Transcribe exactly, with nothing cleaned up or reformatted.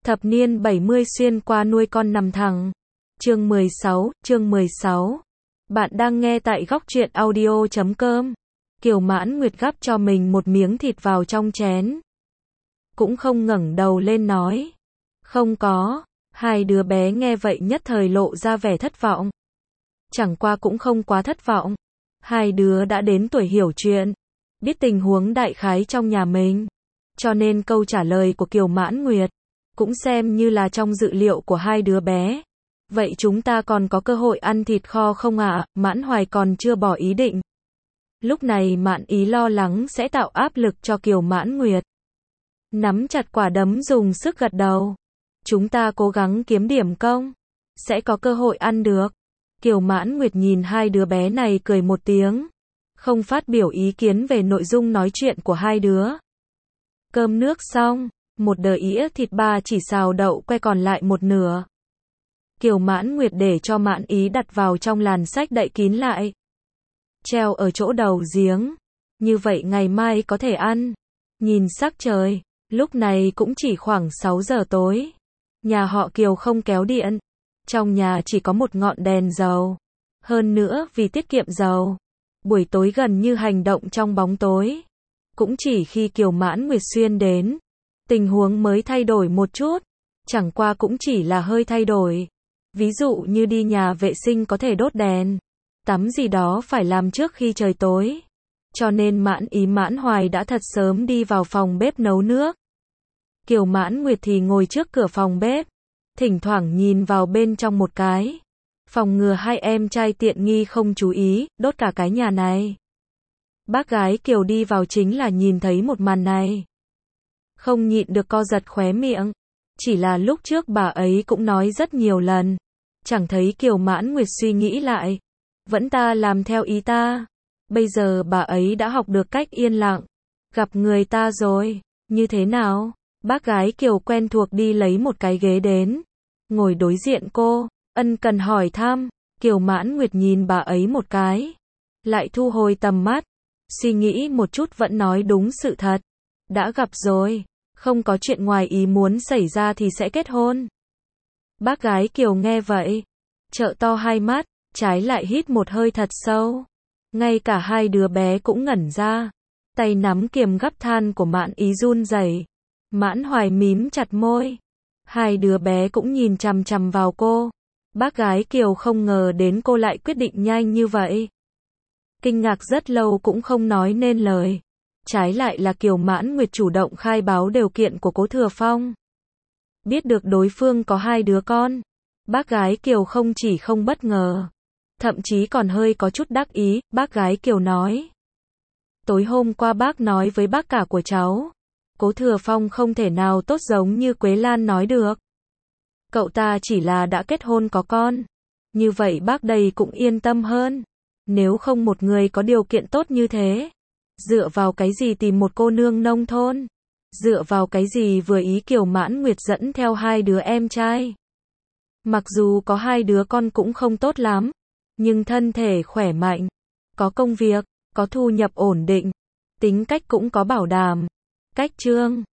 Thập niên bảy mươi xuyên qua nuôi con nằm thẳng. Chương mười sáu, chương mười sáu. Bạn đang nghe tại góc truyện audio chấm com. Kiều Mãn Nguyệt gắp cho mình một miếng thịt vào trong chén. Cũng không ngẩng đầu lên nói. Không có. Hai đứa bé nghe vậy nhất thời lộ ra vẻ thất vọng. Chẳng qua cũng không quá thất vọng. Hai đứa đã đến tuổi hiểu chuyện, biết tình huống đại khái trong nhà mình. Cho nên câu trả lời của Kiều Mãn Nguyệt cũng xem như là trong dự liệu của hai đứa bé. Vậy chúng ta còn có cơ hội ăn thịt kho không ạ? À? Mãn Hoài còn chưa bỏ ý định. Lúc này Mạn Ý lo lắng sẽ tạo áp lực cho Kiều Mãn Nguyệt. Nắm chặt quả đấm dùng sức gật đầu. Chúng ta cố gắng kiếm điểm công, sẽ có cơ hội ăn được. Kiều Mãn Nguyệt nhìn hai đứa bé này cười một tiếng, không phát biểu ý kiến về nội dung nói chuyện của hai đứa. Cơm nước xong, một đĩa ĩa thịt ba chỉ xào đậu que còn lại một nửa. Kiều Mãn Nguyệt để cho Mạn Ý đặt vào trong làn sách đậy kín lại, treo ở chỗ đầu giếng. Như vậy ngày mai có thể ăn. Nhìn sắc trời, lúc này cũng chỉ khoảng sáu giờ tối. Nhà họ Kiều không kéo điện. Trong nhà chỉ có một ngọn đèn dầu. Hơn nữa vì tiết kiệm dầu, buổi tối gần như hành động trong bóng tối. Cũng chỉ khi Kiều Mãn Nguyệt xuyên đến, tình huống mới thay đổi một chút. Chẳng qua cũng chỉ là hơi thay đổi. Ví dụ như đi nhà vệ sinh có thể đốt đèn, tắm gì đó phải làm trước khi trời tối. Cho nên Mãn Ý Mãn Hoài đã thật sớm đi vào phòng bếp nấu nước. Kiều Mãn Nguyệt thì ngồi trước cửa phòng bếp, thỉnh thoảng nhìn vào bên trong một cái, phòng ngừa hai em trai tiện nghi không chú ý, đốt cả cái nhà này. Bác gái Kiều đi vào chính là nhìn thấy một màn này, không nhịn được co giật khóe miệng. Chỉ là lúc trước bà ấy cũng nói rất nhiều lần, chẳng thấy Kiều Mãn Nguyệt suy nghĩ lại, vẫn ta làm theo ý ta. Bây giờ bà ấy đã học được cách yên lặng, gặp người ta rồi. Như thế nào? Bác gái Kiều quen thuộc đi lấy một cái ghế đến, ngồi đối diện cô, ân cần hỏi thăm. Kiều Mãn Nguyệt nhìn bà ấy một cái, lại thu hồi tầm mắt, suy nghĩ một chút vẫn nói đúng sự thật. Đã gặp rồi, không có chuyện ngoài ý muốn xảy ra thì sẽ kết hôn. Bác gái Kiều nghe vậy, trợn to hai mắt, trái lại hít một hơi thật sâu. Ngay cả hai đứa bé cũng ngẩn ra, tay nắm kiềm gắp than của Mạn Ý run rẩy. Mãn Hoài mím chặt môi. Hai đứa bé cũng nhìn chằm chằm vào cô. Bác gái Kiều không ngờ đến cô lại quyết định nhanh như vậy. Kinh ngạc rất lâu cũng không nói nên lời. Trái lại là Kiều Mãn Nguyệt chủ động khai báo điều kiện của Cố Thừa Phong. Biết được đối phương có hai đứa con, bác gái Kiều không chỉ không bất ngờ, thậm chí còn hơi có chút đắc ý. Bác gái Kiều nói, tối hôm qua bác nói với bác cả của cháu, Cố Thừa Phong không thể nào tốt giống như Quế Lan nói được. Cậu ta chỉ là đã kết hôn có con. Như vậy bác đây cũng yên tâm hơn. Nếu không một người có điều kiện tốt như thế, dựa vào cái gì tìm một cô nương nông thôn? Dựa vào cái gì vừa ý Kiều Mãn Nguyệt dẫn theo hai đứa em trai? Mặc dù có hai đứa con cũng không tốt lắm, nhưng thân thể khỏe mạnh, có công việc, có thu nhập ổn định, tính cách cũng có bảo đảm. Cách Trương